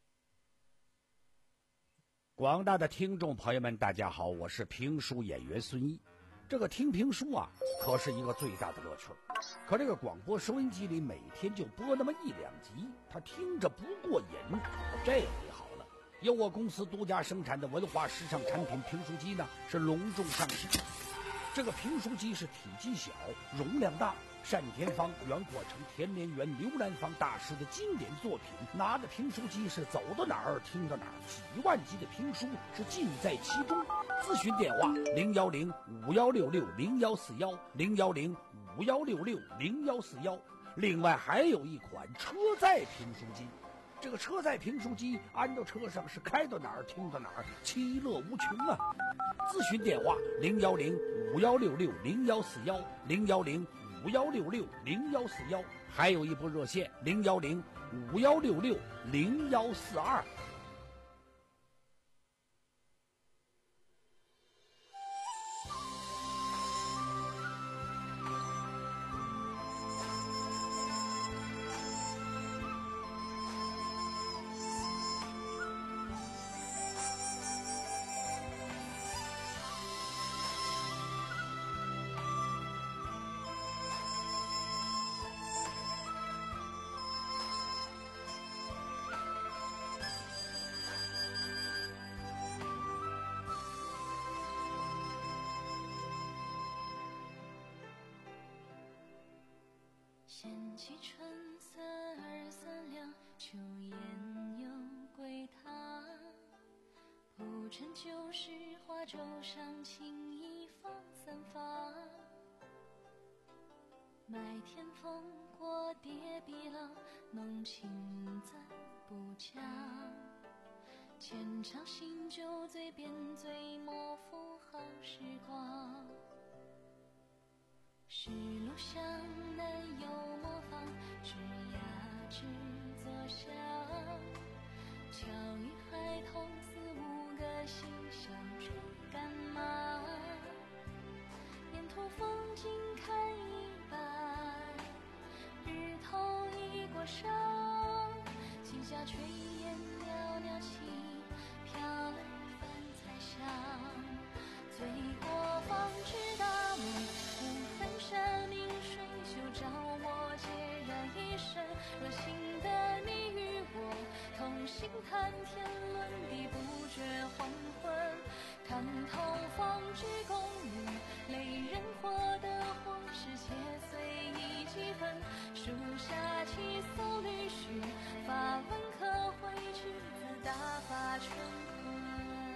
Speaker 4: 广大的听众朋友们，大家好，我是评书演员孙一。这个听评书啊，可是一个最大的乐趣。可这个广播收音机里每天就播那么一两集，他听着不过瘾。这回好了，由我公司独家生产的文化时尚产品评书机呢，是隆重上市。这个评书机是体积小，容量大，单田芳、袁阔成、田连元、刘兰芳大师的经典作品。拿着评书机是走到哪儿听到哪儿，几万集的评书是尽在其中。咨询电话零幺零五幺六六零幺四幺零幺零五幺六六零幺四幺。另外还有一款车载评书机。这个车载评书机安到车上是开到哪儿听到哪儿，其乐无穷啊！咨询电话零幺零五幺六六零幺四幺零幺零五幺六六零幺四幺，还有一部热线零幺零五幺六六零幺四二。
Speaker 7: 掀起春色二三两，秋雁又归堂。铺陈旧时华轴上，轻易放散发。麦田风过叠壁廊，浓情暂不讲。浅尝新酒醉，便醉莫负好时光。是路向南有模仿，枝桠只作响。巧遇孩童四五个，嬉笑追赶马。沿途风景看一半，日头已过上。几家炊烟袅袅起，飘来饭菜香。醉过方知大梦，山明水秀，照我孑然一身。若幸得你与我同行，谈天论地，不觉黄昏。看透方知功名，累人活得或是且随意几分。书下七艘旅许，发文可绘句子，大发春困。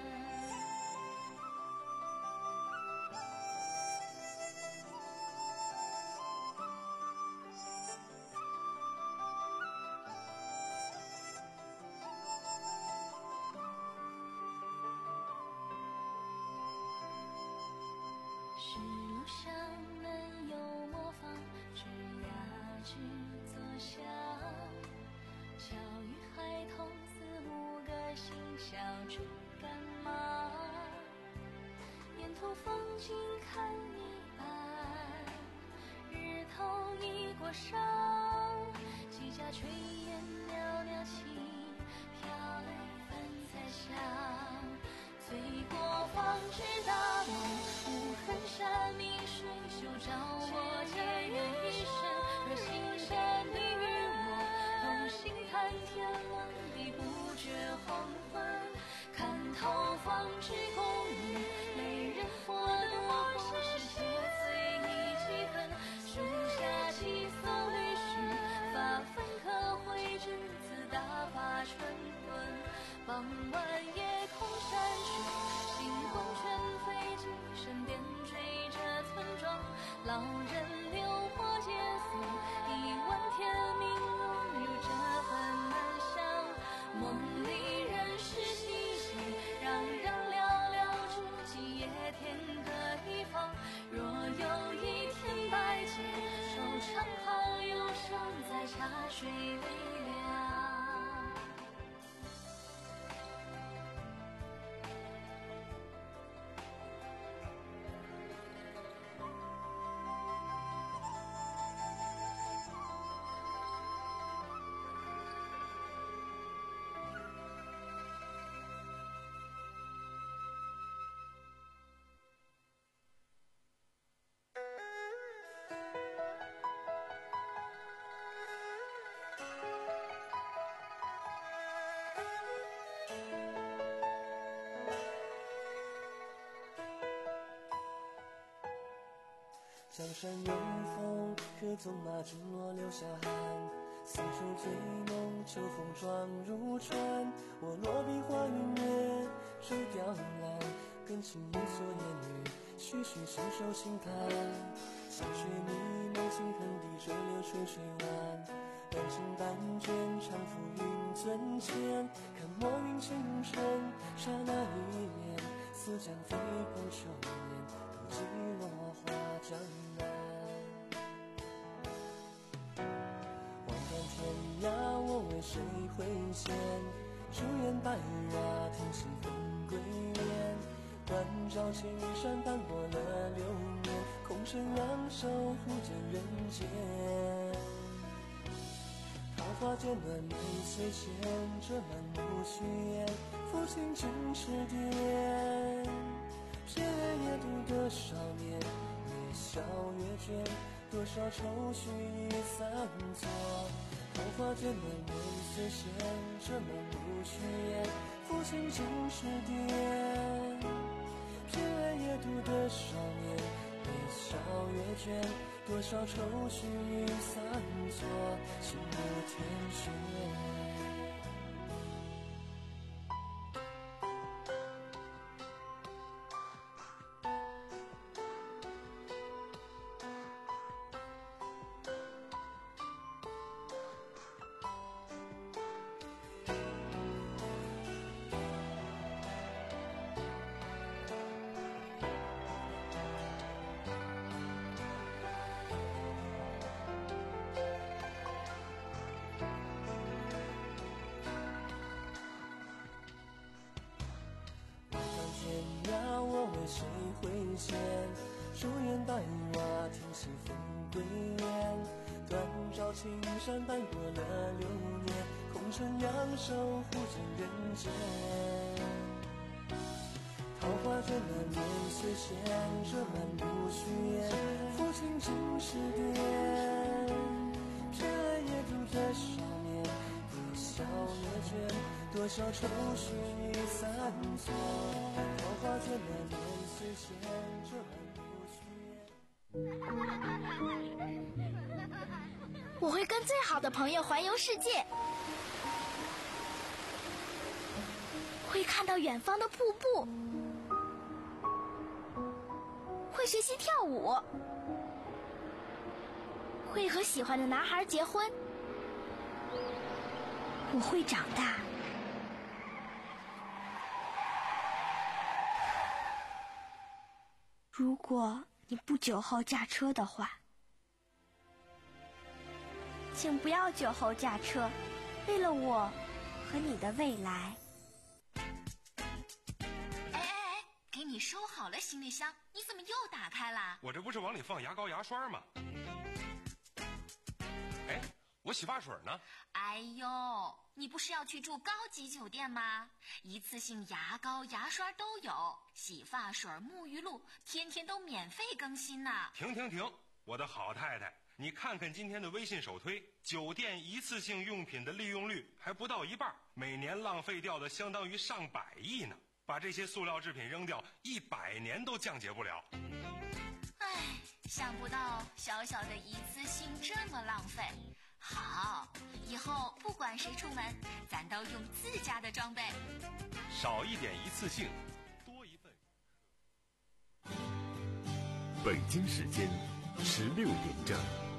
Speaker 7: 是路向南有模仿，枝桠只作响。巧遇孩童四五个，嬉笑追赶马。沿途风景看一半，日头已过上。几家炊烟袅袅起，飘来饭菜香。醉过方知大梦，无痕山明水秀，照我孑然一身。若幸得你与我同行，谈天论地，不觉黄昏。看透方知功名，累人活得或是且随意几分。书下七艘旅水微凉。
Speaker 3: 江山有风，可纵马直落流下汗。四处醉梦，秋风撞入船。我落笔画云月，水雕栏，更轻一蓑烟雨，徐徐伸手轻弹。溪水迷蒙，青痕滴水流水水湾。半情半卷，长浮云樽前。看墨云情深，刹那一念，似江飞碰秋眠，独骑落花江南。望断天涯，我为谁挥剑？朱颜白发，听西风归雁。断照青山，淡泊了流年，空身两手，忽见人间。桃花渐暖眉虽闲，这满目虚言，抚琴尽是癫。偏夜读的少年，越笑越倦，多少愁绪已散作。桃花渐暖眉虽闲，这满目虚言，抚琴尽是癫。偏夜读的少年，越笑越倦，多少愁绪已散作，心如天雪。谁挥剑？朱颜白瓦，听西风归雁。断照青山，淡泊了流年，空身两手，忽见人间。桃花卷满面虽闲，这满目虚言，抚琴尽是癫。偏夜读的少年，越笑越倦，多少愁绪已散作。桃花卷满面虽闲，这满目虚言。
Speaker 1: 我会跟最好的朋友环游世界，会看到远方的瀑布，会学习跳舞，会和喜欢的男孩结婚。我会长大。如果你不久后驾车的话，请不要酒后驾车，为了我和你的未来。
Speaker 6: 哎哎哎，给你收好了行李箱，你怎么又打开了？
Speaker 8: 我这不是往里放牙膏牙刷吗？哎，我洗发水呢？
Speaker 6: 哎呦，你不是要去住高级酒店吗？一次性牙膏牙刷都有，洗发水沐浴露天天都免费更新呢。
Speaker 8: 停停停，我的好太太，你看看今天的微信首推，酒店一次性用品的利用率还不到一半，每年浪费掉的相当于上百亿呢。把这些塑料制品扔掉，一百年都降解不了。
Speaker 6: 唉，想不到小小的一次性这么浪费。好，以后不管谁出门，咱都用自家的装备。
Speaker 8: 少一点一次性，多一份。
Speaker 2: 北京时间十六点整。